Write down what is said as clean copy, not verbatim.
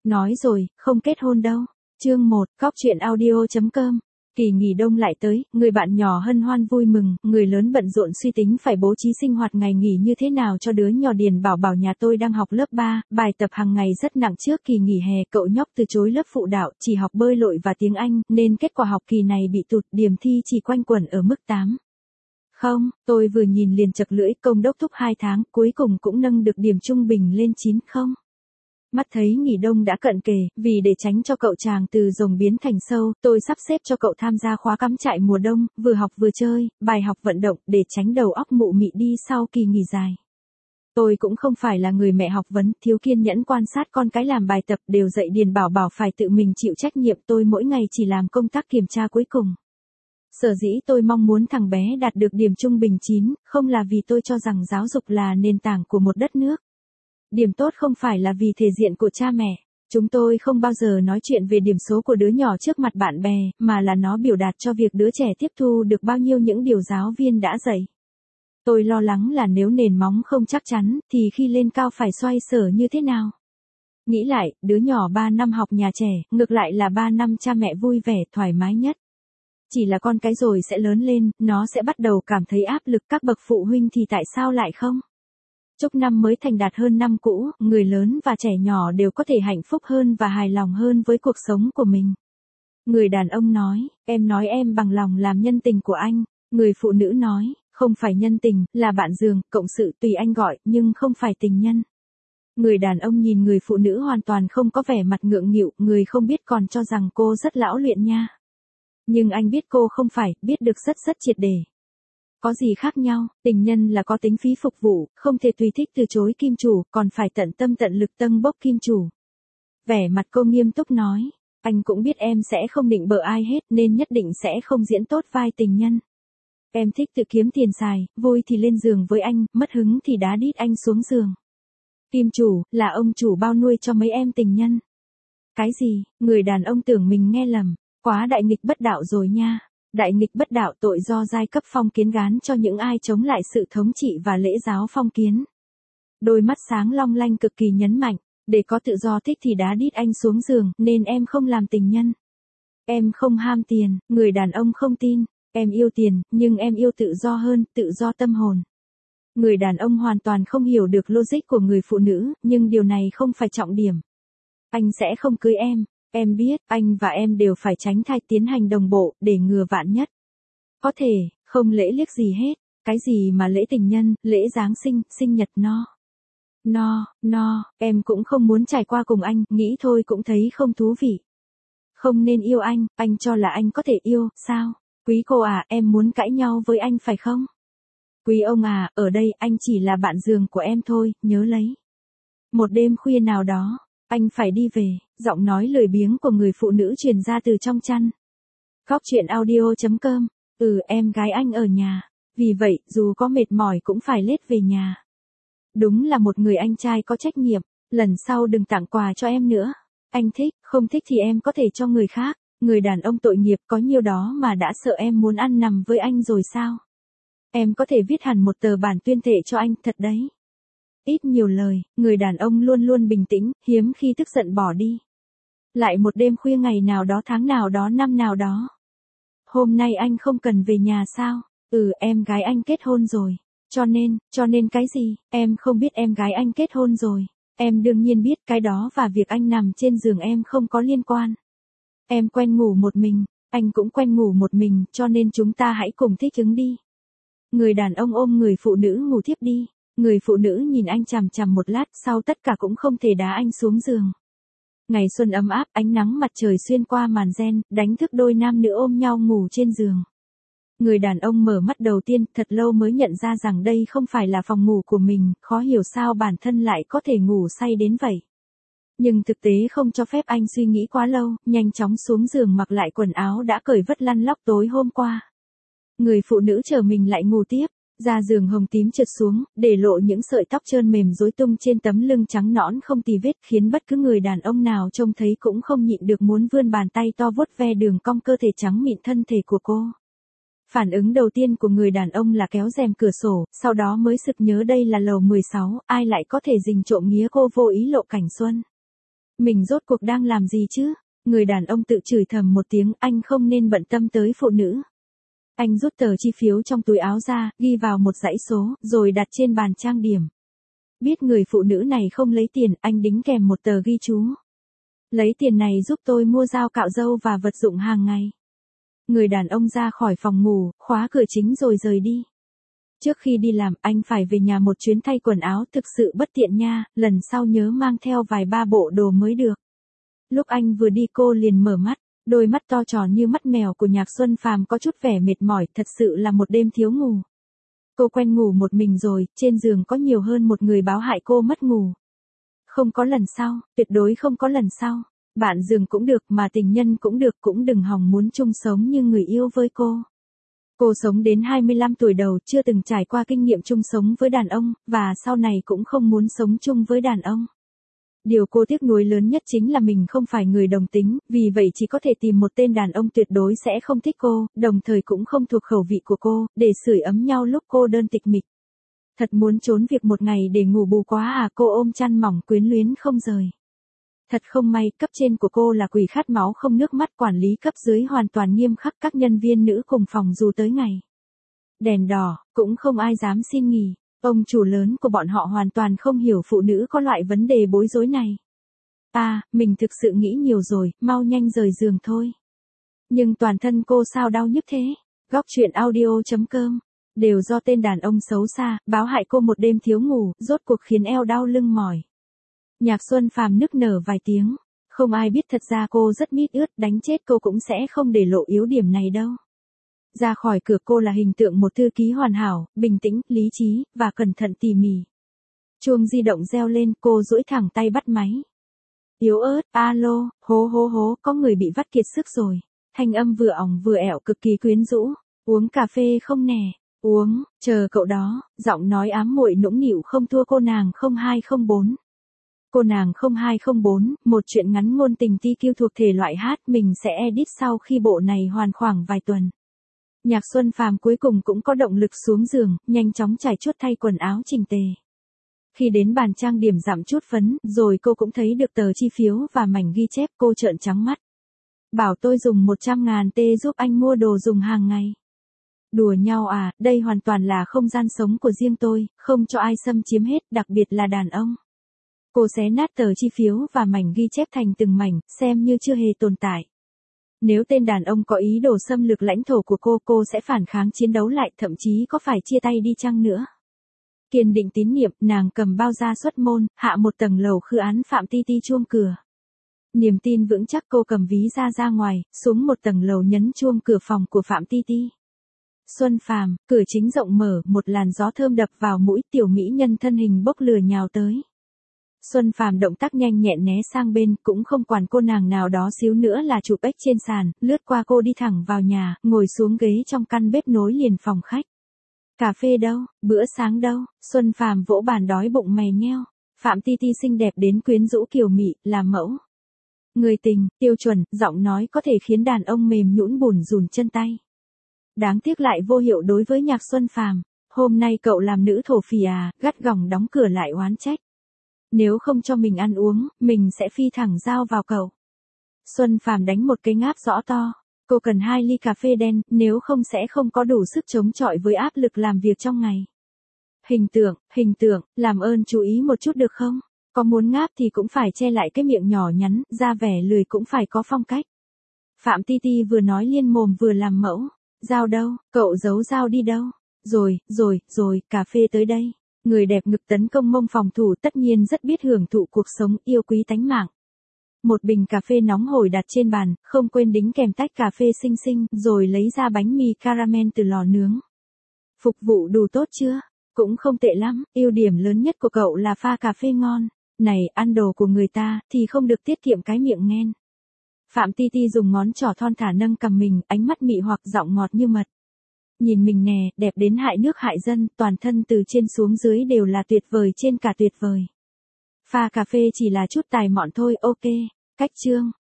Nói rồi, không kết hôn đâu. Chương 1, Cóc truyện audio.com. Kỳ nghỉ đông lại tới, người bạn nhỏ hân hoan vui mừng, người lớn bận rộn suy tính phải bố trí sinh hoạt ngày nghỉ như thế nào cho đứa nhỏ Điền Bảo Bảo nhà tôi đang học lớp 3, bài tập hàng ngày rất nặng trước kỳ nghỉ hè, cậu nhóc từ chối lớp phụ đạo, chỉ học bơi lội và tiếng Anh, nên kết quả học kỳ này bị tụt, điểm thi chỉ quanh quẩn ở mức 8. Không, tôi vừa nhìn liền chật lưỡi, công đốc thúc 2 tháng, cuối cùng cũng nâng được điểm trung bình lên 9 không. Mắt thấy nghỉ đông đã cận kề, vì để tránh cho cậu chàng từ rồng biến thành sâu, tôi sắp xếp cho cậu tham gia khóa cắm trại mùa đông, vừa học vừa chơi, bài học vận động, để tránh đầu óc mụ mị đi sau kỳ nghỉ dài. Tôi cũng không phải là người mẹ học vấn, thiếu kiên nhẫn quan sát con cái làm bài tập, đều dạy Điền Bảo Bảo phải tự mình chịu trách nhiệm, tôi mỗi ngày chỉ làm công tác kiểm tra cuối cùng. Sở dĩ tôi mong muốn thằng bé đạt được điểm trung bình 9, không là vì tôi cho rằng giáo dục là nền tảng của một đất nước. Điểm tốt không phải là vì thể diện của cha mẹ. Chúng tôi không bao giờ nói chuyện về điểm số của đứa nhỏ trước mặt bạn bè, mà là nó biểu đạt cho việc đứa trẻ tiếp thu được bao nhiêu những điều giáo viên đã dạy. Tôi lo lắng là nếu nền móng không chắc chắn, thì khi lên cao phải xoay sở như thế nào? Nghĩ lại, đứa nhỏ 3 năm học nhà trẻ, ngược lại là 3 năm cha mẹ vui vẻ, thoải mái nhất. Chỉ là con cái rồi sẽ lớn lên, nó sẽ bắt đầu cảm thấy áp lực, các bậc phụ huynh thì tại sao lại không? Chúc năm mới thành đạt hơn năm cũ, người lớn và trẻ nhỏ đều có thể hạnh phúc hơn và hài lòng hơn với cuộc sống của mình. Người đàn ông nói em bằng lòng làm nhân tình của anh. Người phụ nữ nói, không phải nhân tình, là bạn giường, cộng sự tùy anh gọi, nhưng không phải tình nhân. Người đàn ông nhìn người phụ nữ hoàn toàn không có vẻ mặt ngượng nghịu, người không biết còn cho rằng cô rất lão luyện nha. Nhưng anh biết cô không phải, biết được rất triệt để. Có gì khác nhau, tình nhân là có tính phí phục vụ, không thể tùy thích từ chối kim chủ, còn phải tận tâm tận lực tâng bốc kim chủ. Vẻ mặt cô nghiêm túc nói, anh cũng biết em sẽ không định bợ ai hết nên nhất định sẽ không diễn tốt vai tình nhân. Em thích tự kiếm tiền xài, vui thì lên giường với anh, mất hứng thì đá đít anh xuống giường. Kim chủ, là ông chủ bao nuôi cho mấy em tình nhân. Cái gì, người đàn ông tưởng mình nghe lầm, quá đại nghịch bất đạo rồi nha. Đại nghịch bất đạo tội do giai cấp phong kiến gán cho những ai chống lại sự thống trị và lễ giáo phong kiến. Đôi mắt sáng long lanh cực kỳ nhấn mạnh, để có tự do thích thì đá đít anh xuống giường, nên em không làm tình nhân. Em không ham tiền, người đàn ông không tin, em yêu tiền, nhưng em yêu tự do hơn, tự do tâm hồn. Người đàn ông hoàn toàn không hiểu được logic của người phụ nữ, nhưng điều này không phải trọng điểm. Anh sẽ không cưới em. Em biết, anh và em đều phải tránh thai tiến hành đồng bộ, để ngừa vạn nhất. Có thể, không lễ liếc gì hết, cái gì mà lễ tình nhân, lễ Giáng sinh, sinh nhật em cũng không muốn trải qua cùng anh, nghĩ thôi cũng thấy không thú vị. Không nên yêu anh cho là anh có thể yêu, sao? Quý cô à, em muốn cãi nhau với anh phải không? Quý ông à, ở đây anh chỉ là bạn giường của em thôi, nhớ lấy. Một đêm khuya nào đó, anh phải đi về, giọng nói lười biếng của người phụ nữ truyền ra từ trong chăn. Cóc truyện audio.com. Em gái anh ở nhà, vì vậy dù có mệt mỏi cũng phải lết về nhà. Đúng là một người anh trai có trách nhiệm, lần sau đừng tặng quà cho em nữa. Anh thích, không thích thì em có thể cho người khác. Người đàn ông tội nghiệp có nhiêu đó mà đã sợ em muốn ăn nằm với anh rồi sao? Em có thể viết hẳn một tờ bản tuyên thệ cho anh, thật đấy. Ít nhiều lời, người đàn ông luôn luôn bình tĩnh, hiếm khi tức giận bỏ đi. Lại một đêm khuya ngày nào đó tháng nào đó năm nào đó. Hôm nay anh không cần về nhà sao? Em gái anh kết hôn rồi. Cho nên cái gì? Em không biết em gái anh kết hôn rồi. Em đương nhiên biết cái đó và việc anh nằm trên giường em không có liên quan. Em quen ngủ một mình, anh cũng quen ngủ một mình, cho nên chúng ta hãy cùng thích ứng đi. Người đàn ông ôm người phụ nữ ngủ thiếp đi. Người phụ nữ nhìn anh chằm chằm một lát, sau tất cả cũng không thể đá anh xuống giường. Ngày xuân ấm áp, ánh nắng mặt trời xuyên qua màn ren, đánh thức đôi nam nữ ôm nhau ngủ trên giường. Người đàn ông mở mắt đầu tiên, thật lâu mới nhận ra rằng đây không phải là phòng ngủ của mình, khó hiểu sao bản thân lại có thể ngủ say đến vậy. Nhưng thực tế không cho phép anh suy nghĩ quá lâu, nhanh chóng xuống giường mặc lại quần áo đã cởi vất lăn lóc tối hôm qua. Người phụ nữ chờ mình lại ngủ tiếp. Da giường hồng tím trượt xuống, để lộ những sợi tóc trơn mềm rối tung trên tấm lưng trắng nõn không tì vết, khiến bất cứ người đàn ông nào trông thấy cũng không nhịn được muốn vươn bàn tay to vuốt ve đường cong cơ thể trắng mịn thân thể của cô. Phản ứng đầu tiên của người đàn ông là kéo rèm cửa sổ, sau đó mới sực nhớ đây là lầu 16, ai lại có thể rình trộm nghía cô vô ý lộ cảnh xuân. Mình rốt cuộc đang làm gì chứ? Người đàn ông tự chửi thầm một tiếng, anh không nên bận tâm tới phụ nữ. Anh rút tờ chi phiếu trong túi áo ra, ghi vào một dãy số, rồi đặt trên bàn trang điểm. Biết người phụ nữ này không lấy tiền, anh đính kèm một tờ ghi chú. Lấy tiền này giúp tôi mua dao cạo râu và vật dụng hàng ngày. Người đàn ông ra khỏi phòng ngủ, khóa cửa chính rồi rời đi. Trước khi đi làm, anh phải về nhà một chuyến thay quần áo, thực sự bất tiện nha, lần sau nhớ mang theo vài ba bộ đồ mới được. Lúc anh vừa đi cô liền mở mắt, đôi mắt to tròn như mắt mèo của Nhạc Xuân Phàm có chút vẻ mệt mỏi, thật sự là một đêm thiếu ngủ. Cô quen ngủ một mình rồi, trên giường có nhiều hơn một người báo hại cô mất ngủ. Không có lần sau, tuyệt đối không có lần sau. Bạn giường cũng được mà tình nhân cũng được, cũng đừng hòng muốn chung sống như người yêu với cô. Cô sống đến 25 tuổi đầu chưa từng trải qua kinh nghiệm chung sống với đàn ông, và sau này cũng không muốn sống chung với đàn ông. Điều cô tiếc nuối lớn nhất chính là mình không phải người đồng tính, vì vậy chỉ có thể tìm một tên đàn ông tuyệt đối sẽ không thích cô, đồng thời cũng không thuộc khẩu vị của cô, để sưởi ấm nhau lúc cô đơn tịch mịch. Thật muốn trốn việc một ngày để ngủ bù quá à, cô ôm chăn mỏng quyến luyến không rời. Thật không may, cấp trên của cô là quỷ khát máu không nước mắt, quản lý cấp dưới hoàn toàn nghiêm khắc, các nhân viên nữ cùng phòng dù tới ngày đèn đỏ, cũng không ai dám xin nghỉ. Ông chủ lớn của bọn họ hoàn toàn không hiểu phụ nữ có loại vấn đề bối rối này. Mình thực sự nghĩ nhiều rồi, mau nhanh rời giường thôi. Nhưng toàn thân cô sao đau nhức thế? Góc truyện audio.com. Đều do tên đàn ông xấu xa, báo hại cô một đêm thiếu ngủ, rốt cuộc khiến eo đau lưng mỏi. Nhạc Xuân Phàm nức nở vài tiếng. Không ai biết thật ra cô rất mít ướt, đánh chết cô cũng sẽ không để lộ yếu điểm này đâu. Ra khỏi cửa cô là hình tượng một thư ký hoàn hảo, bình tĩnh, lý trí, và cẩn thận tỉ mỉ. Chuông di động reo lên, cô duỗi thẳng tay bắt máy. Yếu ớt, alo, hố, có người bị vắt kiệt sức rồi. Thanh âm vừa ỏng vừa ẻo cực kỳ quyến rũ. Uống cà phê không nè? Uống, chờ cậu đó, giọng nói ám muội nũng nịu không thua cô nàng 0204. Cô nàng 0204, một chuyện ngắn ngôn tình TQ thuộc thể loại hát, mình sẽ edit sau khi bộ này hoàn khoảng vài tuần. Nhạc Xuân Phàm cuối cùng cũng có động lực xuống giường, nhanh chóng trải chuốt thay quần áo chỉnh tề. Khi đến bàn trang điểm giảm chút phấn, rồi cô cũng thấy được tờ chi phiếu và mảnh ghi chép, cô trợn trắng mắt. Bảo tôi dùng 100.000 tê giúp anh mua đồ dùng hàng ngày. Đùa nhau à, đây hoàn toàn là không gian sống của riêng tôi, không cho ai xâm chiếm hết, đặc biệt là đàn ông. Cô xé nát tờ chi phiếu và mảnh ghi chép thành từng mảnh, xem như chưa hề tồn tại. Nếu tên đàn ông có ý đồ xâm lược lãnh thổ của cô sẽ phản kháng chiến đấu lại, thậm chí có phải chia tay đi chăng nữa. Kiên định tín niệm, nàng cầm bao da xuất môn, hạ một tầng lầu khư án Phạm Ti Ti chuông cửa. Niềm tin vững chắc, cô cầm ví ra ngoài, xuống một tầng lầu nhấn chuông cửa phòng của Phạm Ti Ti. Xuân Phàm, cửa chính rộng mở, một làn gió thơm đập vào mũi, tiểu mỹ nhân thân hình bốc lửa nhào tới. Xuân Phàm động tác nhanh nhẹn né sang bên, cũng không quản cô nàng nào đó xíu nữa là chụp ếch trên sàn, lướt qua cô đi thẳng vào nhà, ngồi xuống ghế trong căn bếp nối liền phòng khách. Cà phê đâu, bữa sáng đâu? Xuân Phàm vỗ bàn đói bụng mè nheo. Phạm Ti Ti xinh đẹp đến quyến rũ kiều mị, là mẫu người tình, tiêu chuẩn, giọng nói có thể khiến đàn ông mềm nhũn bủn rủn chân tay. Đáng tiếc lại vô hiệu đối với Nhạc Xuân Phàm. Hôm nay cậu làm nữ thổ phỉ à? Gắt gỏng đóng cửa lại oán trách. Nếu không cho mình ăn uống, mình sẽ phi thẳng dao vào cậu. Xuân Phàm đánh một cái ngáp rõ to. Cô cần 2 ly cà phê đen, nếu không sẽ không có đủ sức chống chọi với áp lực làm việc trong ngày. Hình tượng, làm ơn chú ý một chút được không? Có muốn ngáp thì cũng phải che lại cái miệng nhỏ nhắn, ra vẻ lười cũng phải có phong cách. Phạm Ti Ti vừa nói liên mồm vừa làm mẫu. Dao đâu, cậu giấu dao đi đâu? Rồi, cà phê tới đây. Người đẹp ngực tấn công mông phòng thủ, tất nhiên rất biết hưởng thụ cuộc sống, yêu quý tánh mạng. Một bình cà phê nóng hổi đặt trên bàn, không quên đính kèm tách cà phê xinh, rồi lấy ra bánh mì caramel từ lò nướng. Phục vụ đủ tốt chưa? Cũng không tệ lắm, ưu điểm lớn nhất của cậu là pha cà phê ngon. Này, ăn đồ của người ta, thì không được tiết kiệm cái miệng nghen. Phạm Ti Ti dùng ngón trỏ thon thả nâng cằm mình, ánh mắt mị hoặc, giọng ngọt như mật. Nhìn mình nè, đẹp đến hại nước hại dân, toàn thân từ trên xuống dưới đều là tuyệt vời trên cả tuyệt vời. Pha cà phê chỉ là chút tài mọn thôi, ok. Cách chương.